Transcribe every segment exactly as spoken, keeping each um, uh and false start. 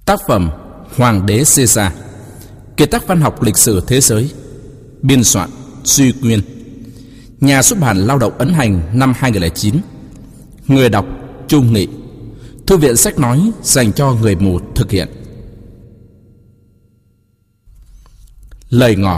Tác phẩm Hoàng đế Caesar, kiệt tác văn học lịch sử thế giới. Biên soạn Duy Quyên. Nhà xuất bản Lao động ấn hành năm hai nghìn không trăm lẻ chín. Người đọc Trung Nghị. Thư viện sách nói dành cho người mù thực hiện. Lời ngỏ.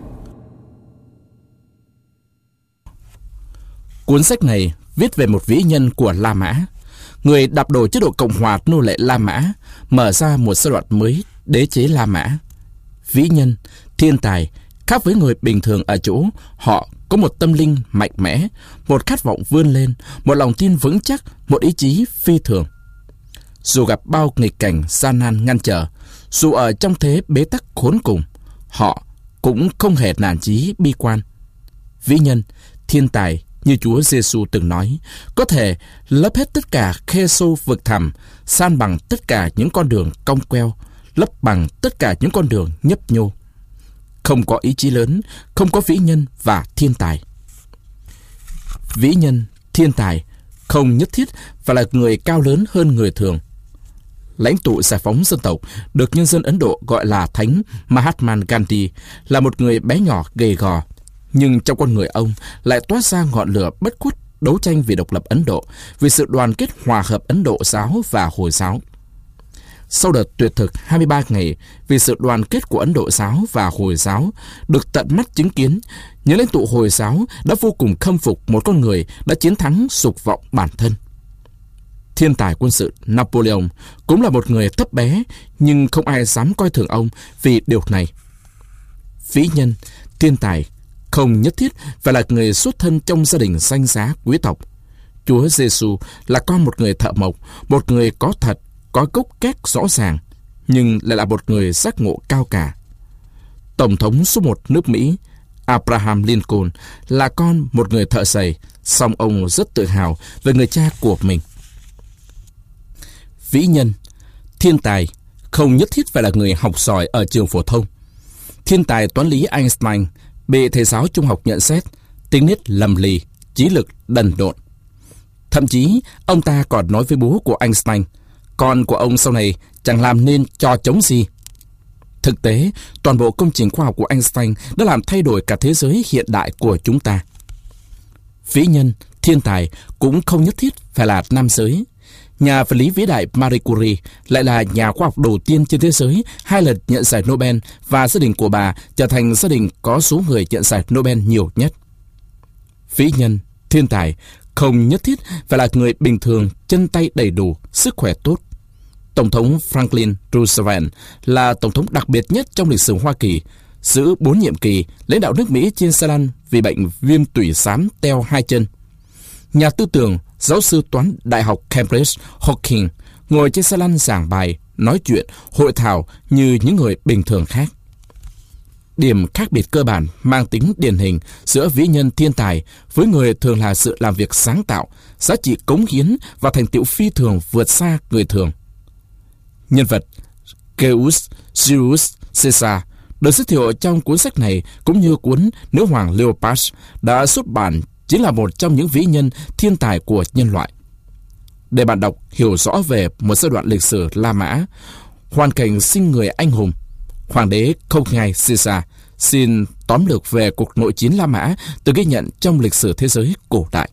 Cuốn sách này viết về một vĩ nhân của La Mã, người đạp đổ chế độ Cộng hòa nô lệ La Mã, mở ra một giai đoạn mới đế chế La Mã. Vĩ nhân, thiên tài, khác với người bình thường ở chỗ họ có một tâm linh mạnh mẽ, một khát vọng vươn lên, một lòng tin vững chắc, một ý chí phi thường. Dù gặp bao nghịch cảnh gian nan ngăn trở, dù ở trong thế bế tắc khốn cùng, họ cũng không hề nản chí bi quan. Vĩ nhân, thiên tài như Chúa Giêsu từng nói, có thể lấp hết tất cả khe sâu vực thẳm, san bằng tất cả những con đường cong queo, lấp bằng tất cả những con đường nhấp nhô. Không có ý chí lớn, không có vĩ nhân và thiên tài. Vĩ nhân, thiên tài không nhất thiết phải là người cao lớn hơn người thường. Lãnh tụ giải phóng dân tộc được nhân dân Ấn Độ gọi là Thánh Mahatma Gandhi là một người bé nhỏ gầy gò, nhưng trong con người ông lại toát ra ngọn lửa bất khuất đấu tranh vì độc lập Ấn Độ, vì sự đoàn kết hòa hợp Ấn Độ giáo và Hồi giáo. Sau đợt tuyệt thực hai mươi ba ngày vì sự đoàn kết của Ấn Độ giáo và Hồi giáo được tận mắt chứng kiến, những lãnh tụ Hồi giáo đã vô cùng khâm phục một con người đã chiến thắng dục vọng bản thân. Thiên tài quân sự Napoleon cũng là một người thấp bé, nhưng không ai dám coi thường ông vì điều này. Vĩ nhân, thiên tài không nhất thiết phải là người xuất thân trong gia đình danh giá quý tộc. Chúa Giêsu là con một người thợ mộc, một người có thật, có gốc gác rõ ràng, nhưng lại là một người giác ngộ cao cả. Tổng thống số một nước Mỹ, Abraham Lincoln, là con một người thợ giày, song ông rất tự hào về người cha của mình. Vĩ nhân, thiên tài không nhất thiết phải là người học giỏi ở trường phổ thông. Thiên tài toán lý Einstein bị thầy giáo trung học nhận xét tính nết lầm lì, trí lực đần độn. Thậm chí ông ta còn nói với bố của Einstein, con của ông sau này chẳng làm nên trò trống gì. Thực tế, toàn bộ công trình khoa học của Einstein đã làm thay đổi cả thế giới hiện đại của chúng ta. Vĩ nhân, thiên tài cũng không nhất thiết phải là nam giới. Nhà vật lý vĩ đại Marie Curie lại là nhà khoa học đầu tiên trên thế giới hai lần nhận giải Nobel, và gia đình của bà trở thành gia đình có số người nhận giải Nobel nhiều nhất. Vĩ nhân, thiên tài không nhất thiết phải là người bình thường, chân tay đầy đủ, sức khỏe tốt. Tổng thống Franklin Roosevelt là tổng thống đặc biệt nhất trong lịch sử Hoa Kỳ, giữ bốn nhiệm kỳ lãnh đạo nước Mỹ trên xe lăn vì bệnh viêm tủy xám teo hai chân. Nhà tư tưởng, giáo sư toán Đại học Cambridge Hawking ngồi trên xe lăn giảng bài, nói chuyện, hội thảo như những người bình thường khác. Điểm khác biệt cơ bản mang tính điển hình giữa vĩ nhân thiên tài với người thường là sự làm việc sáng tạo, giá trị cống hiến và thành tựu phi thường vượt xa người thường. Nhân vật Gaius Julius Caesar được giới thiệu trong cuốn sách này, cũng như cuốn Nữ hoàng Leopold đã xuất bản, chính là một trong những vĩ nhân thiên tài của nhân loại. Để bạn đọc hiểu rõ về một giai đoạn lịch sử La Mã, hoàn cảnh sinh người anh hùng, Hoàng đế không ngài Caesar xin tóm lược về cuộc nội chiến La Mã được ghi nhận trong lịch sử thế giới cổ đại.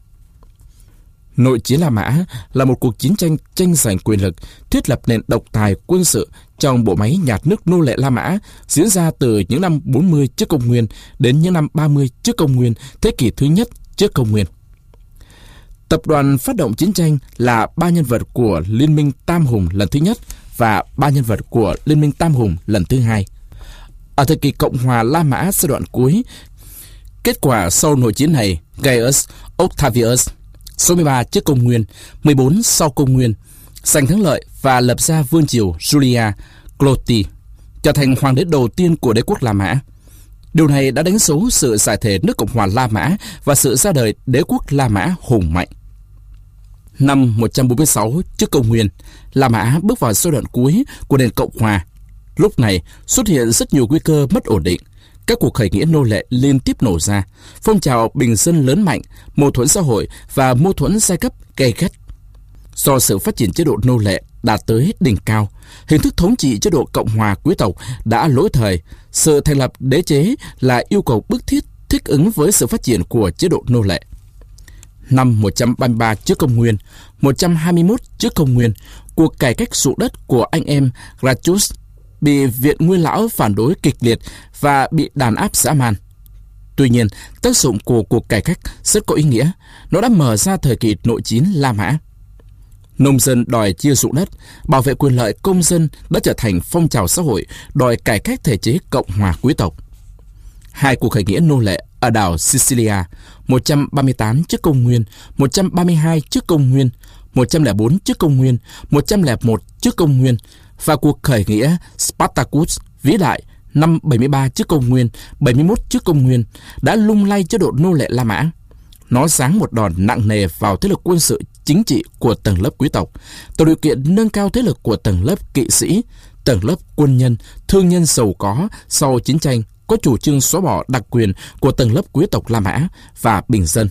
Nội chiến La Mã là một cuộc chiến tranh tranh giành quyền lực, thiết lập nền độc tài quân sự trong bộ máy nhạt nước nô lệ La Mã, diễn ra từ những năm bốn mươi trước công nguyên đến những năm ba mươi trước công nguyên, thế kỷ thứ nhất trước công nguyên. Tập đoàn phát động chiến tranh là ba nhân vật của Liên minh Tam Hùng lần thứ nhất và ba nhân vật của Liên minh Tam Hùng lần thứ hai. Ở thời kỳ Cộng hòa La Mã giai đoạn cuối, kết quả sau nội chiến này, Gaius Octavius số mười ba trước công nguyên, mười bốn sau công nguyên, giành thắng lợi và lập ra vương triều Julia Cloti, trở thành hoàng đế đầu tiên của đế quốc La Mã. Điều này đã đánh dấu sự giải thể nước Cộng hòa La Mã và sự ra đời đế quốc La Mã hùng mạnh. Năm một trăm bốn mươi sáu trước công nguyên, La Mã bước vào giai đoạn cuối của nền Cộng hòa. Lúc này xuất hiện rất nhiều nguy cơ mất ổn định. Các cuộc khởi nghĩa nô lệ liên tiếp nổ ra, phong trào bình dân lớn mạnh, mâu thuẫn xã hội và mâu thuẫn giai cấp gay gắt. Do sự phát triển chế độ nô lệ đạt tới đỉnh cao. Hình thức thống trị chế độ Cộng hòa quý tộc đã lỗi thời. Sự thành lập đế chế là yêu cầu bức thiết thích ứng với sự phát triển của chế độ nô lệ. Năm một trăm ba mươi ba trước công nguyên, một trăm hai mươi mốt trước công nguyên, cuộc cải cách ruộng đất của anh em Gracchus bị Viện Nguyên Lão phản đối kịch liệt và bị đàn áp dã man. Tuy nhiên, tác dụng của cuộc cải cách rất có ý nghĩa. Nó đã mở ra thời kỳ nội chiến La Mã. Nông dân đòi chia ruộng đất, bảo vệ quyền lợi công dân đã trở thành phong trào xã hội đòi cải cách thể chế Cộng hòa quý tộc. Hai cuộc khởi nghĩa nô lệ ở đảo Sicilia, một trăm ba mươi tám trước công nguyên, một trăm ba mươi hai trước công nguyên, một trăm lẻ bốn trước công nguyên, một trăm lẻ một trước công nguyên, và cuộc khởi nghĩa Spartacus vĩ đại năm bảy mươi ba trước công nguyên, bảy mươi mốt trước công nguyên đã lung lay chế độ nô lệ La Mã. Nó giáng một đòn nặng nề vào thế lực quân sự chính trị của tầng lớp quý tộc, tạo điều kiện nâng cao thế lực của tầng lớp kỵ sĩ, tầng lớp quân nhân, thương nhân giàu có sau chiến tranh có chủ trương xóa bỏ đặc quyền của tầng lớp quý tộc La Mã và bình dân.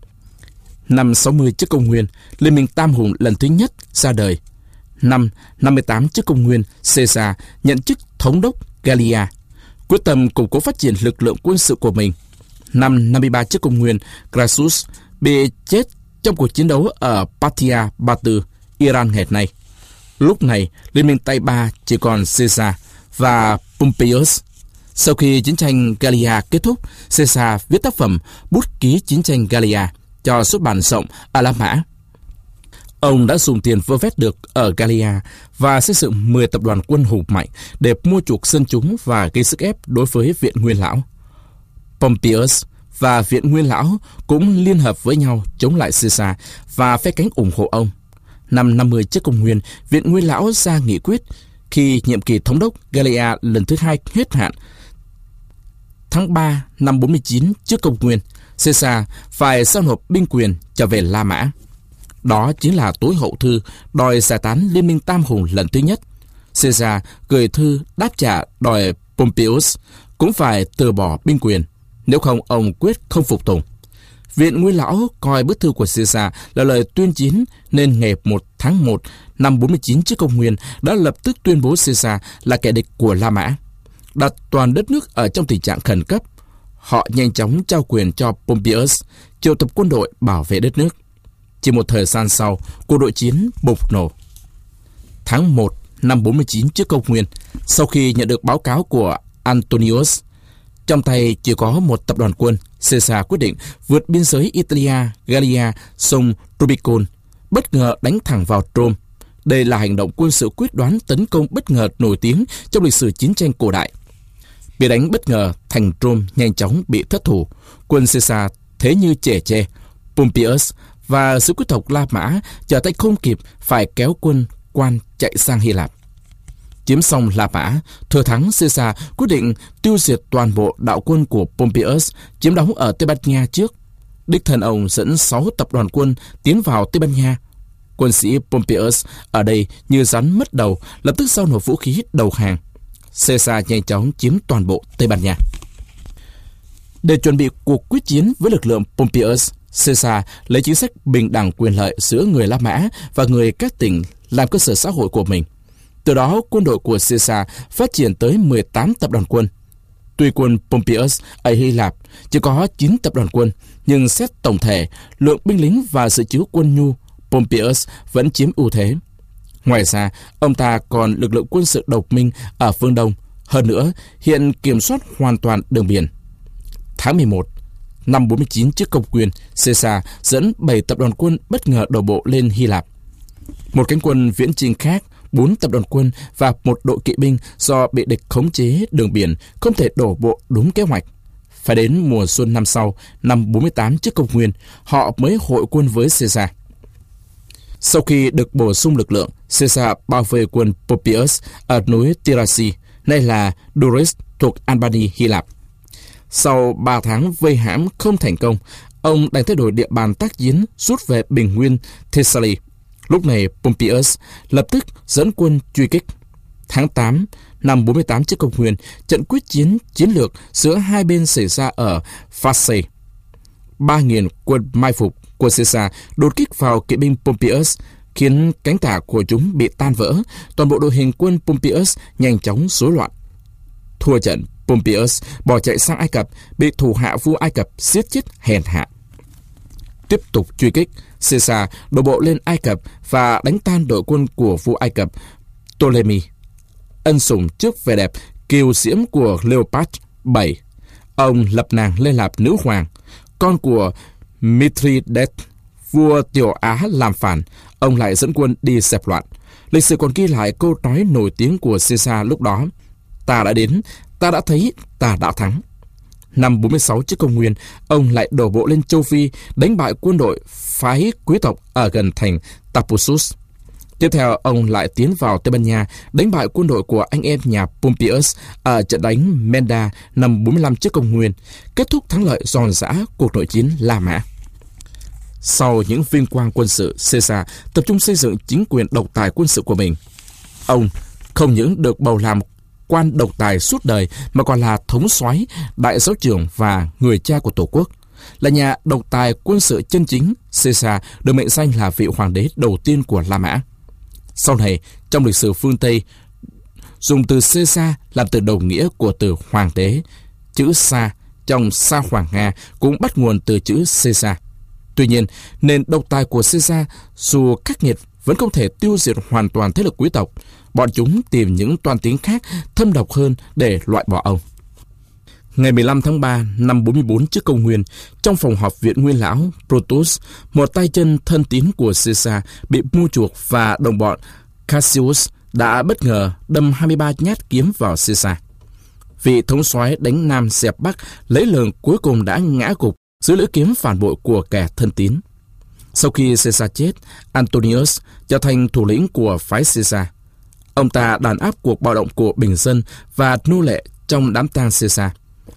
Năm sáu mươi trước công nguyên, Liên minh Tam Hùng lần thứ nhất ra đời. Năm năm mươi tám trước công nguyên, Caesar nhận chức thống đốc Gallia, quyết tâm củng cố phát triển lực lượng quân sự của mình. Năm năm mươi ba trước công nguyên, Crassus bị chết trong cuộc chiến đấu ở Parthia Ba Tư, Iran ngày nay. Lúc này, Liên minh Tây Ba chỉ còn Caesar và Pompeius. Sau khi chiến tranh Gallia kết thúc, Caesar viết tác phẩm Bút ký chiến tranh Gallia cho xuất bản rộng ở La Mã. Ông đã dùng tiền vơ vét được ở Gallia và xây dựng mười tập đoàn quân hùng mạnh để mua chuộc dân chúng và gây sức ép đối với Viện Nguyên Lão. Pompeius và Viện Nguyên Lão cũng liên hợp với nhau chống lại Caesar và phe cánh ủng hộ ông. Năm năm mươi trước công nguyên, Viện Nguyên Lão ra nghị quyết khi nhiệm kỳ thống đốc Gallia lần thứ hai hết hạn. Tháng ba năm bốn mươi chín trước công nguyên, Caesar phải giao nộp binh quyền trở về La Mã. Đó chính là tối hậu thư đòi giải tán Liên minh Tam Hùng lần thứ nhất. Caesar gửi thư đáp trả đòi Pompeius cũng phải từ bỏ binh quyền, nếu không ông quyết không phục tùng. Viện Nguyên Lão coi bức thư của Caesar là lời tuyên chiến nên ngày một tháng một năm bốn mươi chín trước công nguyên đã lập tức tuyên bố Caesar là kẻ địch của La Mã, đặt toàn đất nước ở trong tình trạng khẩn cấp. Họ nhanh chóng trao quyền cho Pompeius triệu tập quân đội bảo vệ đất nước. Chỉ một thời gian sau, cuộc nội chiến bùng nổ. Tháng một năm bốn mươi chín trước công nguyên, sau khi nhận được báo cáo của Antonius, trong tay chỉ có một tập đoàn quân, Caesar quyết định vượt biên giới Italia, Gallia, sông Rubicon, bất ngờ đánh thẳng vào Rome. Đây là hành động quân sự quyết đoán tấn công bất ngờ nổi tiếng trong lịch sử chiến tranh cổ đại. Bị đánh bất ngờ, thành Rome nhanh chóng bị thất thủ. Quân Caesar thế như trẻ tre. Pompeius và sứ quý tộc La Mã trở tay không kịp, phải kéo quân quan chạy sang Hy Lạp. Chiếm xong La Mã, thừa thắng Caesar quyết định tiêu diệt toàn bộ đạo quân của Pompeius chiếm đóng ở Tây Ban Nha trước. Đích thân ông dẫn sáu tập đoàn quân tiến vào Tây Ban Nha. Quân sĩ Pompeius ở đây như rắn mất đầu, lập tức giao nộp vũ khí đầu hàng. Caesar nhanh chóng chiếm toàn bộ Tây Ban Nha. Để chuẩn bị cuộc quyết chiến với lực lượng Pompeius, Caesar lấy chính sách bình đẳng quyền lợi giữa người La Mã và người các tỉnh làm cơ sở xã hội của mình. Từ đó, quân đội của Caesar phát triển tới mười tám tập đoàn quân. Tuy quân Pompeius ở Hy Lạp chỉ có chín tập đoàn quân, nhưng xét tổng thể, lượng binh lính và sự chứa quân nhu, Pompeius vẫn chiếm ưu thế. Ngoài ra, ông ta còn lực lượng quân sự độc minh ở phương Đông. Hơn nữa, hiện kiểm soát hoàn toàn đường biển. Tháng mười một năm bốn mươi chín trước công nguyên, Caesar dẫn bảy tập đoàn quân bất ngờ đổ bộ lên Hy Lạp. Một cánh quân viễn chinh khác, bốn tập đoàn quân và một đội kỵ binh do bị địch khống chế đường biển không thể đổ bộ đúng kế hoạch. Phải đến mùa xuân năm sau, năm bốn mươi tám trước công nguyên, họ mới hội quân với Caesar. Sau khi được bổ sung lực lượng, Caesar bao vây quân Pompeius ở núi Tirasi, nay là Duris, thuộc Albany, Hy Lạp. Sau ba tháng vây hãm không thành công, ông đành thay đổi địa bàn tác chiến, rút về bình nguyên Thessaly. Lúc này Pompeius lập tức dẫn quân truy kích. Tháng tám năm bốn mươi tám trước công nguyên, trận quyết chiến chiến lược giữa hai bên xảy ra ở Phasae. Ba nghìn quân mai phục của Caesar đột kích vào kỵ binh Pompeius khiến cánh tả của chúng bị tan vỡ. Toàn bộ đội hình quân Pompeius nhanh chóng rối loạn. Thua trận, Pompeius bỏ chạy sang Ai Cập, bị thủ hạ vua Ai Cập giết chết hèn hạ. Tiếp tục truy kích, Caesar đổ bộ lên Ai Cập và đánh tan đội quân của vua Ai Cập Ptolemy. Ân sủng trước vẻ đẹp kiều diễm của Cleopatra đệ bảy, ông lập nàng lên làm nữ hoàng. Con của Mithridates, vua Tiểu Á làm phản, ông lại dẫn quân đi dẹp loạn. Lịch sử còn ghi lại câu nói nổi tiếng của Caesar lúc đó: ta đã đến, ta đã thấy, ta đã thắng. Năm bốn mươi sáu trước công nguyên, ông lại đổ bộ lên châu Phi, đánh bại quân đội phái quý tộc ở gần thành Tartessus. Tiếp theo, ông lại tiến vào Tây Ban Nha, đánh bại quân đội của anh em nhà Pompeius ở trận đánh Menda năm bốn mươi lăm trước công nguyên, kết thúc thắng lợi giòn giã cuộc nội chiến La Mã. Sau những vinh quang quân sự, Caesar tập trung xây dựng chính quyền độc tài quân sự của mình. Ông không những được bầu làm quan độc tài suốt đời mà còn là thống soái, đại giáo trưởng và người cha của Tổ quốc. Là nhà độc tài quân sự chân chính, Caesar được mệnh danh là vị hoàng đế đầu tiên của La Mã. Sau này, trong lịch sử phương Tây, dùng từ Caesar làm từ đồng nghĩa của từ hoàng đế. Chữ Sa trong Sa Hoàng Nga cũng bắt nguồn từ chữ Caesar. Tuy nhiên, nền độc tài của Caesar dù khắc nghiệt vẫn không thể tiêu diệt hoàn toàn thế lực quý tộc. Bọn chúng tìm những toan tính khác thâm độc hơn để loại bỏ ông. Ngày mười lăm tháng ba năm bốn mươi tư trước công nguyên, trong phòng họp viện nguyên lão Brutus, một tay chân thân tín của Caesar bị mua chuộc và đồng bọn Cassius đã bất ngờ đâm hai mươi ba nhát kiếm vào Caesar. Vị thống soái đánh Nam dẹp Bắc lấy lường cuối cùng đã ngã gục dưới lưỡi kiếm phản bội của kẻ thân tín. Sau khi Caesar chết, Antonius trở thành thủ lĩnh của phái Caesar. Ông ta đàn áp cuộc bạo động của bình dân và nô lệ trong đám tang Caesar.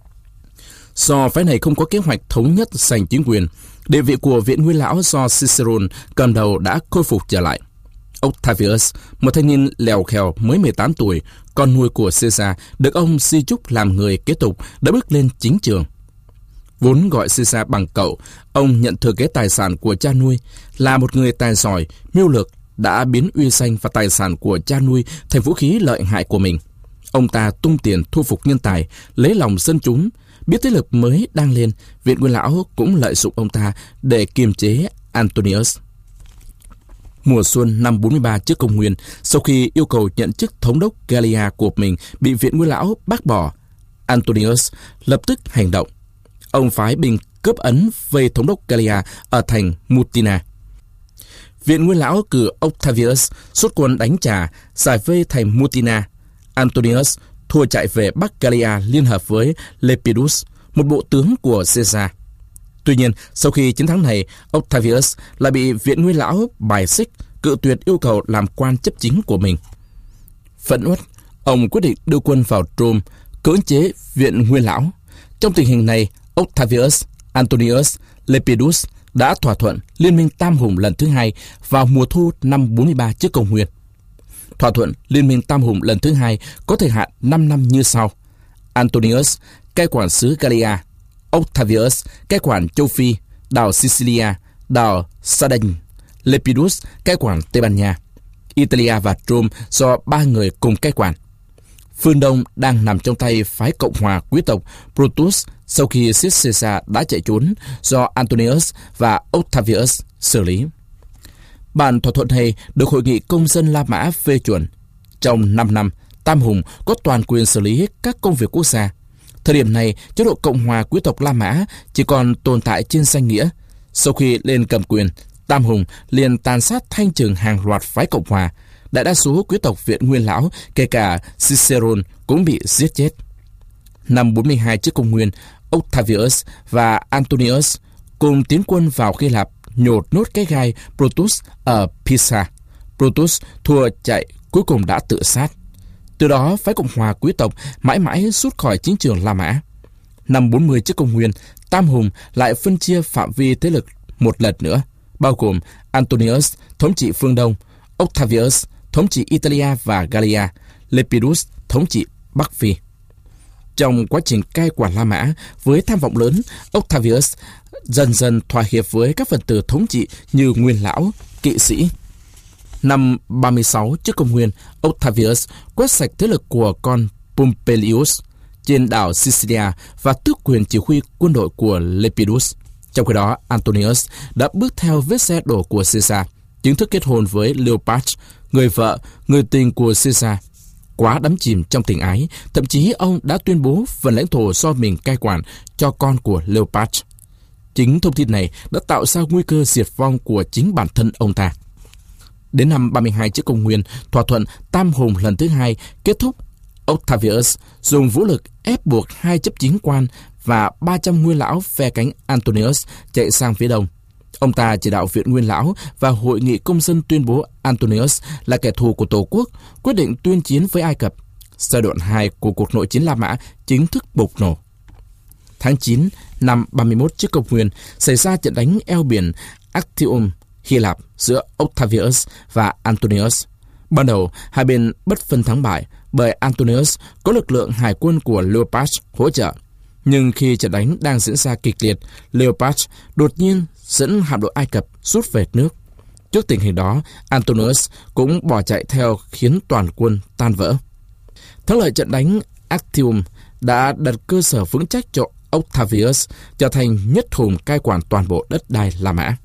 Do phái này không có kế hoạch thống nhất giành chính quyền, địa vị của viện nguyên lão do Cicerone cầm đầu đã khôi phục trở lại. Octavius, một thanh niên lèo khèo mới mười tám tuổi, con nuôi của Caesar, được ông di chúc làm người kế tục, đã bước lên chính trường. Vốn gọi Caesar bằng cậu, ông nhận thừa kế tài sản của cha nuôi, là một người tài giỏi, mưu lược, đã biến uy danh và tài sản của cha nuôi thành vũ khí lợi hại của mình. Ông ta tung tiền thu phục nhân tài, lấy lòng dân chúng. Biết thế lực mới đang lên, viện nguyên lão cũng lợi dụng ông ta để kiềm chế Antonius. Mùa xuân năm bốn mươi ba trước công nguyên, sau khi yêu cầu nhận chức thống đốc Gallia của mình bị viện nguyên lão bác bỏ, Antonius lập tức hành động. Ông phái binh cướp ấn vây thống đốc Gallia ở thành Mutina. Viện nguyên lão cử Octavius xuất quân đánh trả, giải vây thành Mutina. Antonius thua chạy về Bắc Gallia liên hợp với Lepidus, một bộ tướng của Caesar. Tuy nhiên, sau khi chiến thắng này, Octavius lại bị viện nguyên lão bài xích, cự tuyệt yêu cầu làm quan chấp chính của mình. Phẫn uất, ông quyết định đưa quân vào Rome, cưỡng chế viện nguyên lão. Trong tình hình này, Octavius, Antonius, Lepidus đã thỏa thuận liên minh tam hùng lần thứ hai vào mùa thu năm bốn mươi ba trước công nguyên. Thỏa thuận liên minh tam hùng lần thứ hai có thời hạn năm năm như sau: Antonius cai quản xứ Gallia, Octavius cai quản châu Phi, đảo Sicilia, đảo Sardinia, Lepidus cai quản Tây Ban Nha. Italia và Rome do ba người cùng cai quản. Phương Đông đang nằm trong tay phái Cộng hòa quý tộc Brutus sau khi giết Caesar đã chạy trốn, do Antonius và Octavius xử lý. Bản thỏa thuận này được Hội nghị Công dân La Mã phê chuẩn. Trong năm năm, Tam Hùng có toàn quyền xử lý các công việc quốc gia. Thời điểm này, chế độ Cộng hòa quý tộc La Mã chỉ còn tồn tại trên danh nghĩa. Sau khi lên cầm quyền, Tam Hùng liền tàn sát thanh trừng hàng loạt phái Cộng hòa. Đại đa số quý tộc viện nguyên lão, kể cả Cicerone, cũng bị giết chết. Năm bốn mươi hai trước công nguyên, Octavius và Antonius cùng tiến quân vào Hy Lạp nhột nốt cái gai Brutus ở Pisa. Brutus thua chạy, cuối cùng đã tự sát. Từ đó, phái Cộng hòa quý tộc mãi mãi rút khỏi chính trường La Mã. Năm bốn mươi trước công nguyên, Tam Hùng lại phân chia phạm vi thế lực một lần nữa, bao gồm Antonius thống trị phương Đông, Octavius thống trị Italia và Gallia, Lepidus thống trị Bắc Phi. Trong quá trình cai quản La Mã với tham vọng lớn, Octavius dần dần thỏa hiệp với các phần tử thống trị như nguyên lão, kỵ sĩ. Năm ba mươi sáu trước công nguyên, Octavius quét sạch thế lực của con Pompeius trên đảo Sicilia và tước quyền chỉ huy quân đội của Lepidus. Trong khi đó, Antonius đã bước theo vết xe đổ của Caesar, chính thức kết hôn với Cleopatra, người vợ, người tình của Caesar. Quá đắm chìm trong tình ái, thậm chí ông đã tuyên bố phần lãnh thổ do mình cai quản cho con của Cleopatra. Chính thông tin này đã tạo ra nguy cơ diệt vong của chính bản thân ông ta. Đến năm ba mươi hai trước công nguyên, thỏa thuận Tam Hùng lần thứ hai kết thúc. Octavius dùng vũ lực ép buộc hai chấp chính quan và ba trăm nguyên lão phe cánh Antonius chạy sang phía đông. Ông ta chỉ đạo Viện Nguyên Lão và Hội nghị Công dân tuyên bố Antonius là kẻ thù của Tổ quốc, quyết định tuyên chiến với Ai Cập. Giai đoạn hai của cuộc nội chiến La Mã chính thức bùng nổ. Tháng chín năm ba mươi mốt trước công nguyên, xảy ra trận đánh eo biển Actium, Hy Lạp giữa Octavius và Antonius. Ban đầu, hai bên bất phân thắng bại bởi Antonius có lực lượng hải quân của Cleopatra hỗ trợ. Nhưng khi trận đánh đang diễn ra kịch liệt, Cleopatra đột nhiên dẫn hạm đội Ai Cập rút về nước. Trước tình hình đó, Antonius cũng bỏ chạy theo khiến toàn quân tan vỡ. Thắng lợi trận đánh Actium đã đặt cơ sở vững chắc cho Octavius trở thành nhất hùng cai quản toàn bộ đất đai La Mã.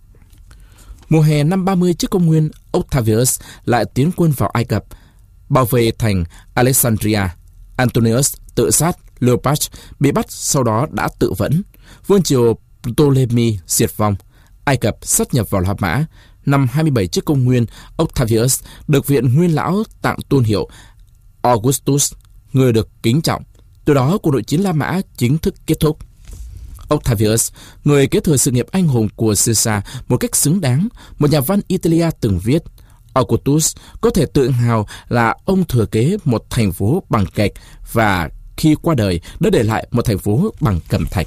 Mùa hè năm ba mươi trước công nguyên, Octavius lại tiến quân vào Ai Cập, bảo vệ thành Alexandria. Antonius tự sát, Cleopatra bị bắt, sau đó đã tự vẫn. Vương triều Ptolemy diệt vong. Ai Cập sát nhập vào La Mã. Năm hai mươi bảy trước công nguyên, Octavius được Viện Nguyên Lão tặng tôn hiệu Augustus, người được kính trọng. Từ đó, cuộc nội chiến La Mã chính thức kết thúc. Octavius, người kế thừa sự nghiệp anh hùng của Caesar một cách xứng đáng, một nhà văn Italia từng viết, Augustus có thể tự hào là ông thừa kế một thành phố bằng gạch và khi qua đời đã để lại một thành phố bằng cẩm thạch.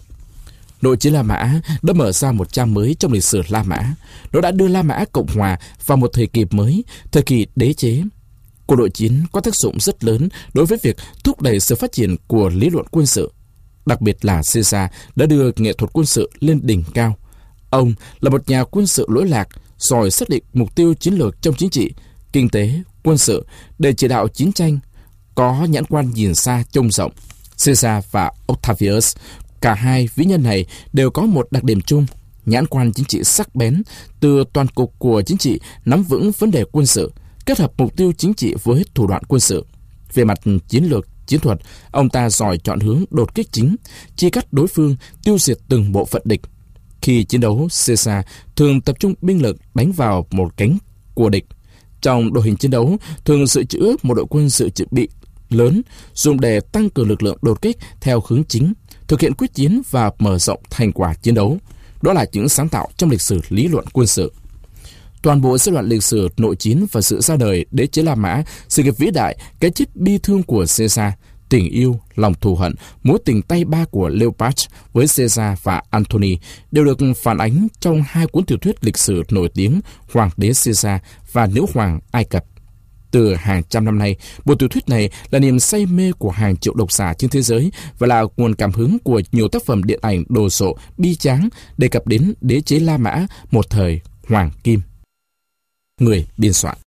Nội chiến La Mã đã mở ra một trang mới trong lịch sử La Mã. Nó đã đưa La Mã Cộng Hòa vào một thời kỳ mới, thời kỳ đế chế. Cuộc nội chiến có tác dụng rất lớn đối với việc thúc đẩy sự phát triển của lý luận quân sự. Đặc biệt là Caesar đã đưa nghệ thuật quân sự lên đỉnh cao. Ông là một nhà quân sự lỗi lạc, giỏi xác định mục tiêu chiến lược trong chính trị, kinh tế, quân sự để chỉ đạo chiến tranh, có nhãn quan nhìn xa trông rộng. Caesar và Octavius, cả hai vĩ nhân này đều có một đặc điểm chung, nhãn quan chính trị sắc bén, từ toàn cục của chính trị nắm vững vấn đề quân sự, kết hợp mục tiêu chính trị với thủ đoạn quân sự. Về mặt chiến lược, chiến thuật, ông ta giỏi chọn hướng đột kích chính, chia cắt đối phương, tiêu diệt từng bộ phận địch. Khi chiến đấu, Caesar thường tập trung binh lực đánh vào một cánh của địch. Trong đội hình chiến đấu, thường dự trữ một đội quân dự trữ bị lớn, dùng để tăng cường lực lượng đột kích theo hướng chính, thực hiện quyết chiến và mở rộng thành quả chiến đấu. Đó là những sáng tạo trong lịch sử lý luận quân sự. Toàn bộ giai đoạn lịch sử nội chiến và sự ra đời đế chế La Mã, sự nghiệp vĩ đại, cái chết bi thương của Caesar, tình yêu, lòng thù hận, mối tình tay ba của Cleopatra với Caesar và Antony đều được phản ánh trong hai cuốn tiểu thuyết lịch sử nổi tiếng Hoàng đế Caesar và Nữ hoàng Ai Cập. Từ hàng trăm năm nay, bộ tiểu thuyết này là niềm say mê của hàng triệu độc giả trên thế giới và là nguồn cảm hứng của nhiều tác phẩm điện ảnh đồ sộ, bi tráng đề cập đến đế chế La Mã một thời hoàng kim. Người biên soạn